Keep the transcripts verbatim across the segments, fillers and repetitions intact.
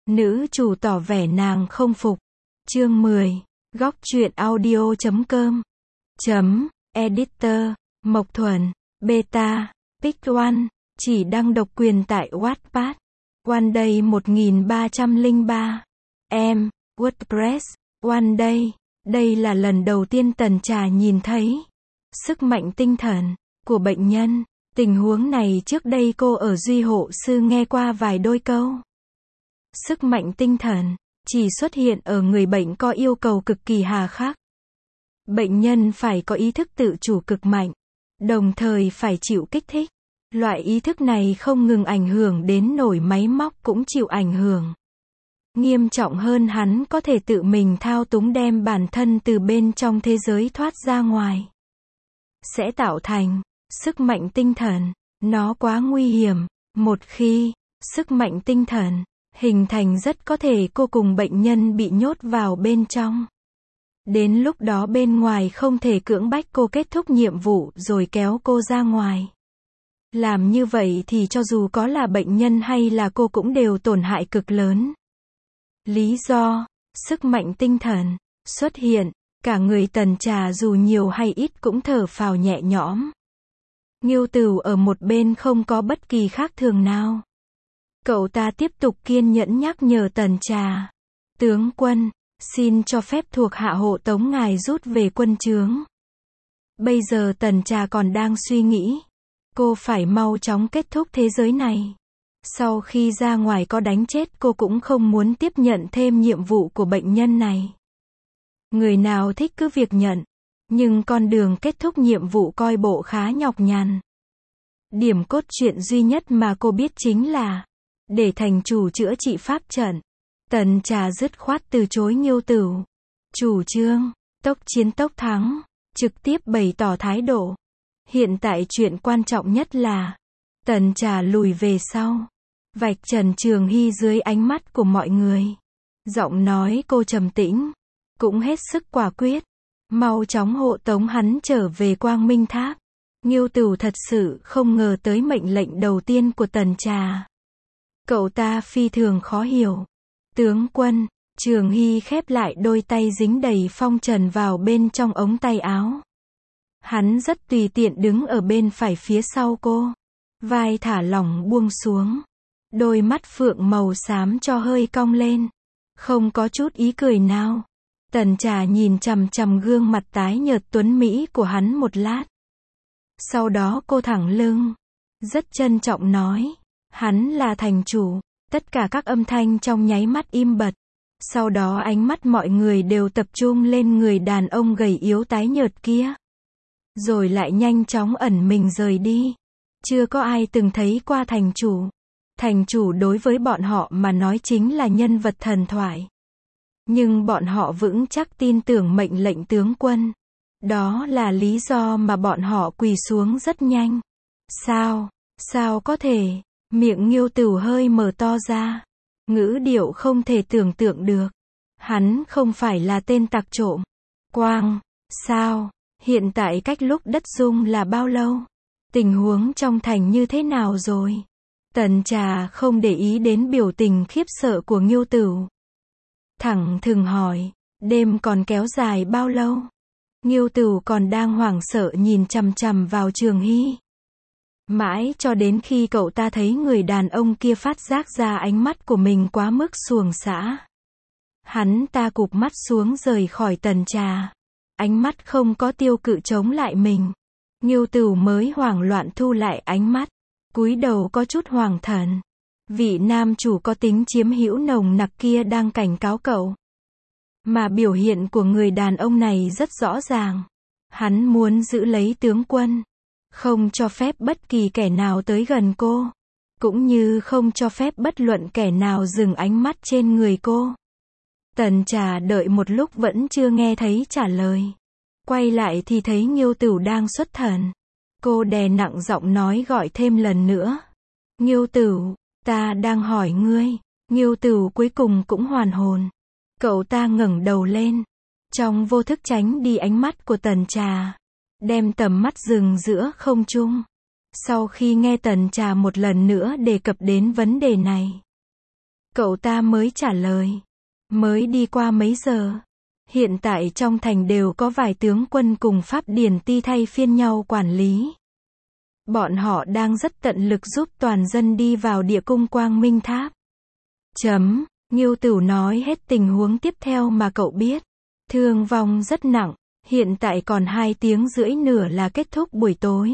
Nữ chủ tỏ vẻ nàng không phục. Chương mười. Góc truyện audio chấm com. Chấm. Editor. Mộc Thuần. Beta. Pick One. Chỉ đăng độc quyền tại Wattpad. One Day một nghìn ba trăm lẻ ba. Em. WordPress. One Day. Đây là lần đầu tiên Tần Trà nhìn thấy sức mạnh tinh thần của bệnh nhân. Tình huống này trước đây cô ở Duy Hộ Sư nghe qua vài đôi câu. Sức mạnh tinh thần chỉ xuất hiện ở người bệnh có yêu cầu cực kỳ hà khắc. Bệnh nhân phải có ý thức tự chủ cực mạnh, đồng thời phải chịu kích thích. Loại ý thức này không ngừng ảnh hưởng đến nổi máy móc cũng chịu ảnh hưởng. Nghiêm trọng hơn, hắn có thể tự mình thao túng đem bản thân từ bên trong thế giới thoát ra ngoài. Sẽ tạo thành sức mạnh tinh thần. Nó quá nguy hiểm. Một khi sức mạnh tinh thần hình thành, rất có thể cô cùng bệnh nhân bị nhốt vào bên trong. Đến lúc đó bên ngoài không thể cưỡng bách cô kết thúc nhiệm vụ rồi kéo cô ra ngoài. Làm như vậy thì cho dù có là bệnh nhân hay là cô cũng đều tổn hại cực lớn. Lý do sức mạnh tinh thần xuất hiện, cả người Tần Trà dù nhiều hay ít cũng thở phào nhẹ nhõm. Ngưu Tửu ở một bên không có bất kỳ khác thường nào. Cậu ta tiếp tục kiên nhẫn nhắc nhở Tần Trà. Tướng quân, xin cho phép thuộc hạ hộ tống ngài rút về quân trướng. Bây giờ Tần Trà còn đang suy nghĩ. Cô phải mau chóng kết thúc thế giới này. Sau khi ra ngoài có đánh chết cô cũng không muốn tiếp nhận thêm nhiệm vụ của bệnh nhân này. Người nào thích cứ việc nhận. Nhưng con đường kết thúc nhiệm vụ coi bộ khá nhọc nhằn. Điểm cốt truyện duy nhất mà cô biết chính là để thành chủ chữa trị pháp trận. Tần Trà dứt khoát từ chối Ngưu Tửu. Chủ trương tốc chiến tốc thắng, trực tiếp bày tỏ thái độ. Hiện tại chuyện quan trọng nhất là Tần Trà lùi về sau, vạch trần Trường Hy dưới ánh mắt của mọi người. Giọng nói cô trầm tĩnh, cũng hết sức quả quyết. Mau chóng hộ tống hắn trở về Quang Minh Tháp. Ngưu Tửu thật sự không ngờ tới mệnh lệnh đầu tiên của Tần Trà. Cậu ta phi thường khó hiểu. Tướng quân, Trường Hy khép lại đôi tay dính đầy phong trần vào bên trong ống tay áo. Hắn rất tùy tiện đứng ở bên phải phía sau cô. Vai thả lỏng buông xuống. Đôi mắt phượng màu xám cho hơi cong lên. Không có chút ý cười nào. Tần Trà nhìn chằm chằm gương mặt tái nhợt tuấn mỹ của hắn một lát. Sau đó cô thẳng lưng, rất trân trọng nói. Hắn là thành chủ. Tất cả các âm thanh trong nháy mắt im bặt. Sau đó ánh mắt mọi người đều tập trung lên người đàn ông gầy yếu tái nhợt kia. Rồi lại nhanh chóng ẩn mình rời đi. Chưa có ai từng thấy qua thành chủ. Thành chủ đối với bọn họ mà nói chính là nhân vật thần thoại. Nhưng bọn họ vững chắc tin tưởng mệnh lệnh tướng quân. Đó là lý do mà bọn họ quỳ xuống rất nhanh. Sao? Sao có thể? Miệng Ngưu Tửu hơi mở to ra. Ngữ điệu không thể tưởng tượng được. Hắn không phải là tên tặc trộm. Quang, sao? Hiện tại cách lúc đất rung là bao lâu? Tình huống trong thành như thế nào rồi? Tần Trà không để ý đến biểu tình khiếp sợ của Ngưu Tửu. Thẳng thừng hỏi, đêm còn kéo dài bao lâu? Ngưu Tửu còn đang hoảng sợ nhìn chằm chằm vào Trường Hy. Mãi cho đến khi cậu ta thấy người đàn ông kia phát giác ra ánh mắt của mình quá mức xuồng xã. Hắn ta cụp mắt xuống rời khỏi Tần Trà. Ánh mắt không có tiêu cự chống lại mình. Ngưu Tửu mới hoảng loạn thu lại ánh mắt. Cúi đầu có chút hoàng thần. Vị nam chủ có tính chiếm hữu nồng nặc kia đang cảnh cáo cậu. Mà biểu hiện của người đàn ông này rất rõ ràng. Hắn muốn giữ lấy tướng quân. Không cho phép bất kỳ kẻ nào tới gần cô. Cũng như không cho phép bất luận kẻ nào dừng ánh mắt trên người cô. Tần Trà đợi một lúc vẫn chưa nghe thấy trả lời. Quay lại thì thấy Ngưu Tửu đang xuất thần. Cô đè nặng giọng nói gọi thêm lần nữa. Ngưu Tửu, ta đang hỏi ngươi. Ngưu Tửu cuối cùng cũng hoàn hồn. Cậu ta ngẩng đầu lên. Trong vô thức tránh đi ánh mắt của Tần Trà. Đem tầm mắt dừng giữa không trung. Sau khi nghe Tần Trà một lần nữa đề cập đến vấn đề này. Cậu ta mới trả lời. Mới đi qua mấy giờ. Hiện tại trong thành đều có vài tướng quân cùng Pháp Điển Ti thay phiên nhau quản lý. Bọn họ đang rất tận lực giúp toàn dân đi vào địa cung Quang Minh Tháp. Chấm, Ngưu Tửu nói hết tình huống tiếp theo mà cậu biết. Thương vong rất nặng, hiện tại còn hai tiếng rưỡi nữa là kết thúc buổi tối.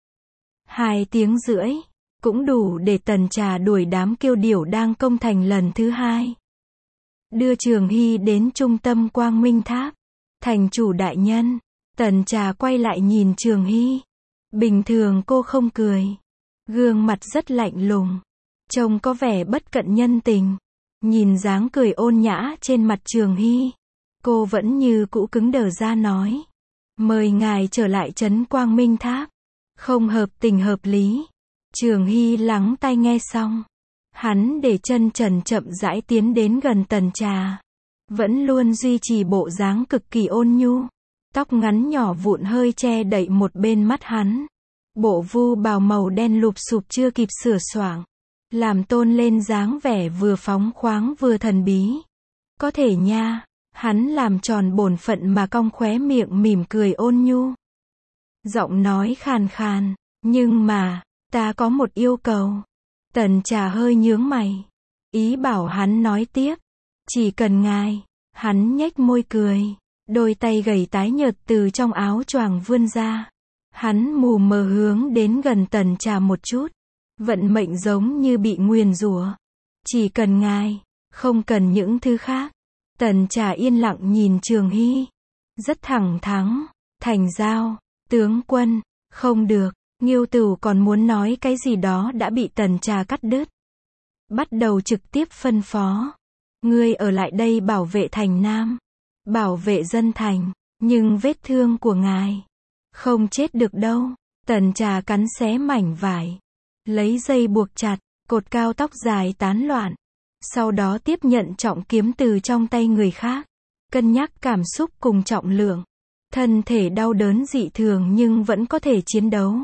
Hai tiếng rưỡi, cũng đủ để Tần Trà đuổi đám kiêu điểu đang công thành lần thứ hai. Đưa Trường Hy đến trung tâm Quang Minh Tháp. Thành chủ đại nhân, Tần Trà quay lại nhìn Trường Hy. Bình thường cô không cười. Gương mặt rất lạnh lùng. Trông có vẻ bất cận nhân tình. Nhìn dáng cười ôn nhã trên mặt Trường Hy. Cô vẫn như cũ cứng đờ ra nói. Mời ngài trở lại trấn Quang Minh Tháp. Không hợp tình hợp lý. Trường Hy lắng tai nghe xong. Hắn để chân trần chậm rãi tiến đến gần Tần Trà. Vẫn luôn duy trì bộ dáng cực kỳ ôn nhu. Tóc ngắn nhỏ vụn hơi che đậy một bên mắt hắn. Bộ vu bào màu đen lụp xụp chưa kịp sửa soạng. Làm tôn lên dáng vẻ vừa phóng khoáng vừa thần bí. Có thể nha, hắn làm tròn bổn phận mà cong khóe miệng mỉm cười ôn nhu. Giọng nói khàn khàn, nhưng mà, ta có một yêu cầu. Tần Trà hơi nhướng mày. Ý bảo hắn nói tiếp. Chỉ cần ngài. Hắn nhếch môi cười. Đôi tay gầy tái nhợt từ trong áo choàng vươn ra. Hắn mù mờ hướng đến gần Tần Trà một chút. Vận mệnh giống như bị nguyền rủa. Chỉ cần ngài. Không cần những thứ khác. Tần Trà yên lặng nhìn Trường Hy. Rất thẳng thắn. Thành giao. Tướng quân. Không được. Ngưu Tửu còn muốn nói cái gì đó đã bị Tần Trà cắt đứt. Bắt đầu trực tiếp phân phó. Ngươi ở lại đây bảo vệ thành Nam. Bảo vệ dân thành. Nhưng vết thương của ngài. Không chết được đâu. Tần Trà cắn xé mảnh vải. Lấy dây buộc chặt. Cột cao tóc dài tán loạn. Sau đó tiếp nhận trọng kiếm từ trong tay người khác. Cân nhắc cảm xúc cùng trọng lượng. Thân thể đau đớn dị thường nhưng vẫn có thể chiến đấu.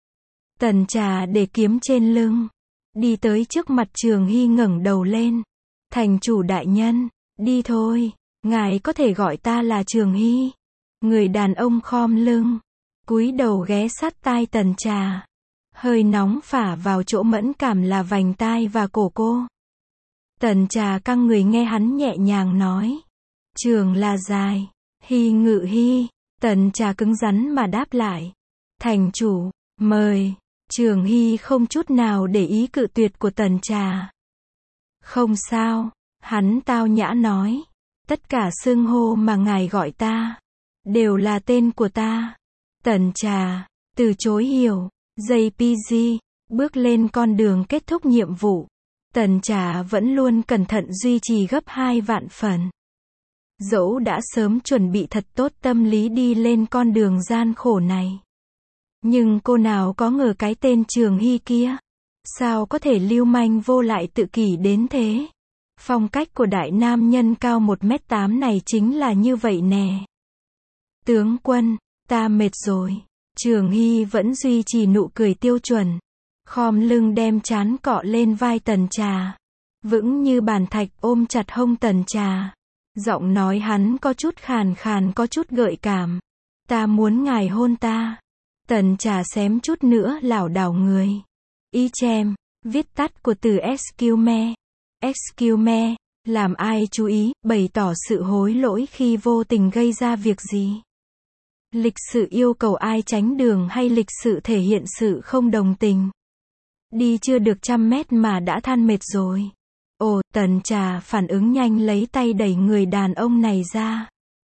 Tần Trà để kiếm trên lưng. Đi tới trước mặt Trường Hy ngẩng đầu lên. Thành chủ đại nhân, đi thôi, ngài có thể gọi ta là Trường Hy. Người đàn ông khom lưng, cúi đầu ghé sát tai Tần Trà. Hơi nóng phả vào chỗ mẫn cảm là vành tai và cổ cô. Tần Trà căng người nghe hắn nhẹ nhàng nói. Trường là dài, Hy ngự Hy. Tần Trà cứng rắn mà đáp lại. Thành chủ, mời. Trường Hy không chút nào để ý cự tuyệt của Tần Trà. Không sao, hắn tao nhã nói. Tất cả xưng hô mà ngài gọi ta, đều là tên của ta. Tần Trà, từ chối hiểu. gi pê giê, bước lên con đường kết thúc nhiệm vụ. Tần Trà vẫn luôn cẩn thận duy trì gấp hai vạn phần. Dẫu đã sớm chuẩn bị thật tốt tâm lý đi lên con đường gian khổ này. Nhưng cô nào có ngờ cái tên Trường Hy kia. Sao có thể lưu manh vô lại tự kỷ đến thế. Phong cách của đại nam nhân cao một mét tám này chính là như vậy nè. Tướng quân, ta mệt rồi. Trường Hy vẫn duy trì nụ cười tiêu chuẩn. Khom lưng đem trán cọ lên vai Tần Trà. Vững như bàn thạch ôm chặt hông Tần Trà. Giọng nói hắn có chút khàn khàn có chút gợi cảm. Ta muốn ngài hôn ta. Tần Trà xém chút nữa lảo đảo người. Y chem, viết tắt của từ excuse me. Excuse me, làm ai chú ý, bày tỏ sự hối lỗi khi vô tình gây ra việc gì. Lịch sự yêu cầu ai tránh đường hay lịch sự thể hiện sự không đồng tình. Đi chưa được trăm mét mà đã than mệt rồi. Ồ, Tần Trà phản ứng nhanh lấy tay đẩy người đàn ông này ra.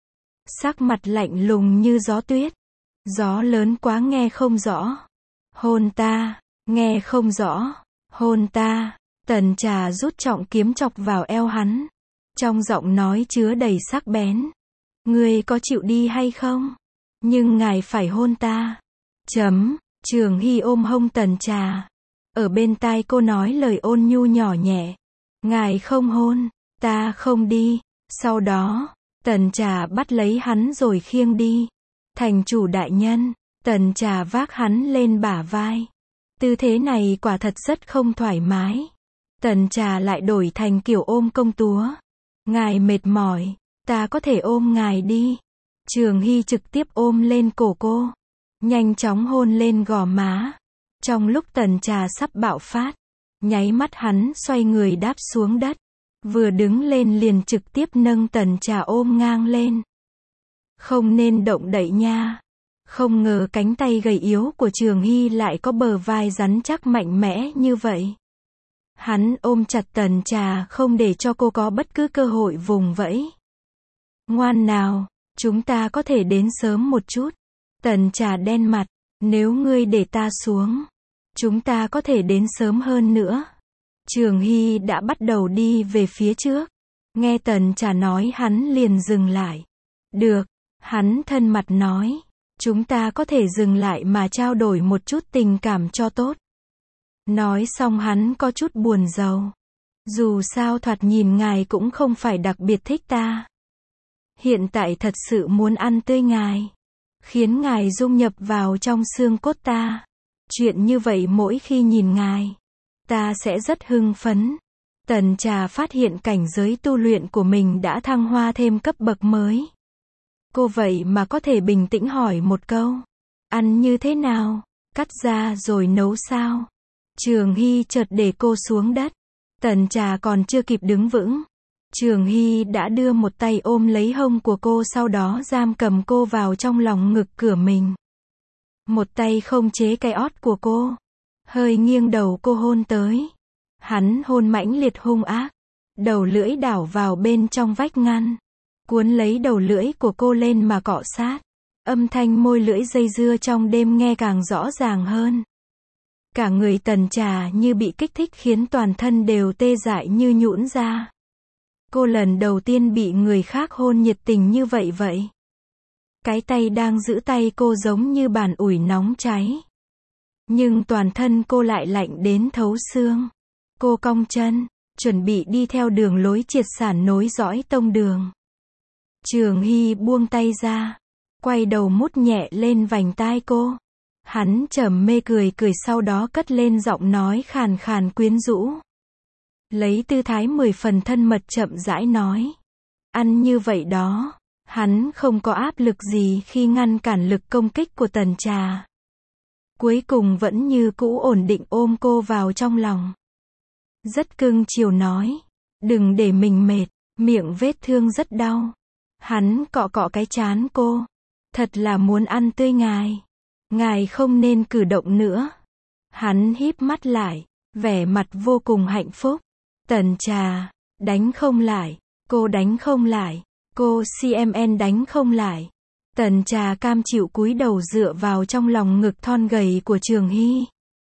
Sắc mặt lạnh lùng như gió tuyết. Gió lớn quá nghe không rõ. Hôn ta, nghe không rõ. Hôn ta. Tần Trà rút trọng kiếm chọc vào eo hắn. Trong giọng nói chứa đầy sắc bén. Ngươi có chịu đi hay không? Nhưng ngài phải hôn ta. Chấm. Trường Hy ôm hông Tần Trà. Ở bên tai cô nói lời ôn nhu nhỏ nhẹ. Ngài không hôn, ta không đi. Sau đó, Tần Trà bắt lấy hắn rồi khiêng đi. Thành chủ đại nhân. Tần Trà vác hắn lên bả vai. Tư thế này quả thật rất không thoải mái. Tần Trà lại đổi thành kiểu ôm công túa. Ngài mệt mỏi, ta có thể ôm ngài đi. Trường Hy trực tiếp ôm lên cổ cô, nhanh chóng hôn lên gò má. Trong lúc Tần Trà sắp bạo phát, nháy mắt hắn xoay người đáp xuống đất. Vừa đứng lên liền trực tiếp nâng Tần Trà ôm ngang lên. Không nên động đậy nha. Không ngờ cánh tay gầy yếu của Trường Hy lại có bờ vai rắn chắc mạnh mẽ như vậy. Hắn ôm chặt Tần Trà không để cho cô có bất cứ cơ hội vùng vẫy. Ngoan nào, chúng ta có thể đến sớm một chút. Tần Trà đen mặt, nếu ngươi để ta xuống, chúng ta có thể đến sớm hơn nữa. Trường Hy đã bắt đầu đi về phía trước. Nghe Tần Trà nói hắn liền dừng lại. Được, hắn thân mặt nói. Chúng ta có thể dừng lại mà trao đổi một chút tình cảm cho tốt. Nói xong hắn có chút buồn rầu. Dù sao thoạt nhìn ngài cũng không phải đặc biệt thích ta. Hiện tại thật sự muốn ăn tươi ngài. Khiến ngài dung nhập vào trong xương cốt ta. Chuyện như vậy mỗi khi nhìn ngài, ta sẽ rất hưng phấn. Tần Trà phát hiện cảnh giới tu luyện của mình đã thăng hoa thêm cấp bậc mới. Cô vậy mà có thể bình tĩnh hỏi một câu. Ăn như thế nào? Cắt ra rồi nấu sao? Trường Hy chợt để cô xuống đất. Tần Trà còn chưa kịp đứng vững. Trường Hy đã đưa một tay ôm lấy hông của cô, sau đó giam cầm cô vào trong lòng ngực cửa mình. Một tay không chế cái ót của cô. Hơi nghiêng đầu cô hôn tới. Hắn hôn mãnh liệt hung ác. Đầu lưỡi đảo vào bên trong vách ngăn. Cuốn lấy đầu lưỡi của cô lên mà cọ sát. Âm thanh môi lưỡi dây dưa trong đêm nghe càng rõ ràng hơn. Cả người Tần Trà như bị kích thích khiến toàn thân đều tê dại như nhũn ra. Cô lần đầu tiên bị người khác hôn nhiệt tình như vậy vậy. Cái tay đang giữ tay cô giống như bàn ủi nóng cháy. Nhưng toàn thân cô lại lạnh đến thấu xương. Cô cong chân, chuẩn bị đi theo đường lối triệt sản nối dõi tông đường. Trường Hy buông tay ra, quay đầu mút nhẹ lên vành tai cô. Hắn trầm mê cười cười sau đó cất lên giọng nói khàn khàn quyến rũ. Lấy tư thái mười phần thân mật chậm rãi nói. Ăn như vậy đó. Hắn không có áp lực gì khi ngăn cản lực công kích của Tần Trà. Cuối cùng vẫn như cũ ổn định ôm cô vào trong lòng. Rất cưng chiều nói. Đừng để mình mệt, miệng vết thương rất đau. Hắn cọ cọ cái trán cô. Thật là muốn ăn tươi ngài. Ngài không nên cử động nữa. Hắn híp mắt lại, vẻ mặt vô cùng hạnh phúc. Tần Trà, đánh không lại, cô đánh không lại, cô xê em en đánh không lại. Tần Trà cam chịu cúi đầu dựa vào trong lòng ngực thon gầy của Trường Hy.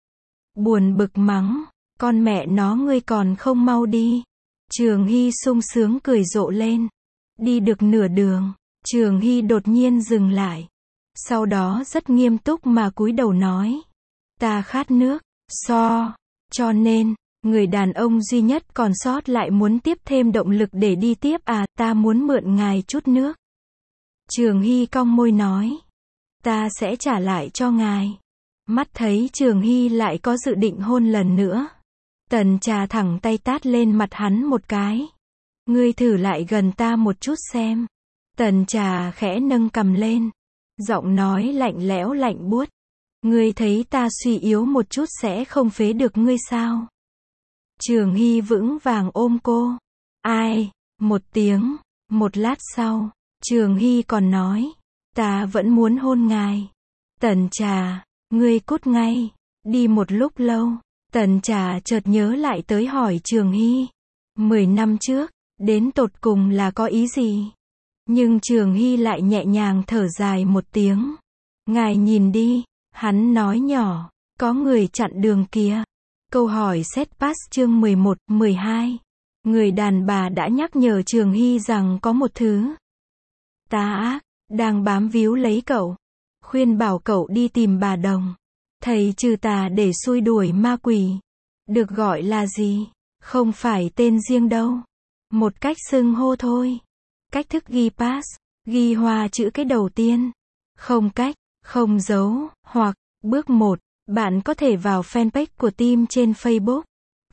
Buồn bực mắng, con mẹ nó ngươi còn không mau đi. Trường Hy sung sướng cười rộ lên. Đi được nửa đường, Trường Hy đột nhiên dừng lại. Sau đó rất nghiêm túc mà cúi đầu nói. Ta khát nước, so, cho nên, người đàn ông duy nhất còn sót lại muốn tiếp thêm động lực để đi tiếp à, ta muốn mượn ngài chút nước. Trường Hy cong môi nói. Ta sẽ trả lại cho ngài. Mắt thấy Trường Hy lại có dự định hôn lần nữa. Tần Trà thẳng tay tát lên mặt hắn một cái. Ngươi thử lại gần ta một chút xem. Tần Trà khẽ nâng cằm lên. Giọng nói lạnh lẽo lạnh buốt. Ngươi thấy ta suy yếu một chút sẽ không phế được ngươi sao? Trường Hy vững vàng ôm cô. Ai? Một tiếng. Một lát sau, Trường Hy còn nói. Ta vẫn muốn hôn ngài. Tần Trà, ngươi cút ngay. Đi một lúc lâu, Tần Trà chợt nhớ lại tới hỏi Trường Hy. Mười năm trước, đến tột cùng là có ý gì? Nhưng Trường Hy lại nhẹ nhàng thở dài một tiếng. Ngài nhìn đi, hắn nói nhỏ, có người chặn đường kìa. Câu hỏi set pass chương mười một, mười hai. Người đàn bà đã nhắc nhở Trường Hy rằng có một thứ tà ác đang bám víu lấy cậu. Khuyên bảo cậu đi tìm bà Đồng, thầy trừ tà để xui đuổi ma quỷ. Được gọi là gì? Không phải tên riêng đâu. Một cách xưng hô thôi. Cách thức ghi pass, ghi hoa chữ cái đầu tiên. Không cách, không dấu, hoặc, bước một, bạn có thể vào fanpage của team trên Facebook.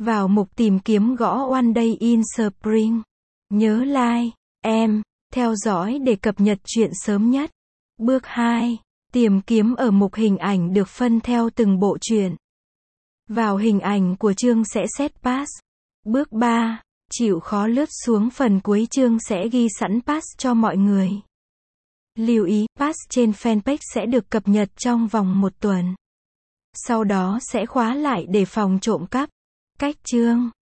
Vào mục tìm kiếm gõ One Day in Spring. Nhớ like, em, theo dõi để cập nhật chuyện sớm nhất. Bước hai. Tìm kiếm ở mục hình ảnh được phân theo từng bộ truyện. Vào hình ảnh của chương sẽ set pass. Bước ba. Chịu khó lướt xuống phần cuối chương sẽ ghi sẵn pass cho mọi người. Lưu ý, pass trên fanpage sẽ được cập nhật trong vòng một tuần. Sau đó sẽ khóa lại để phòng trộm cắp. Cách chương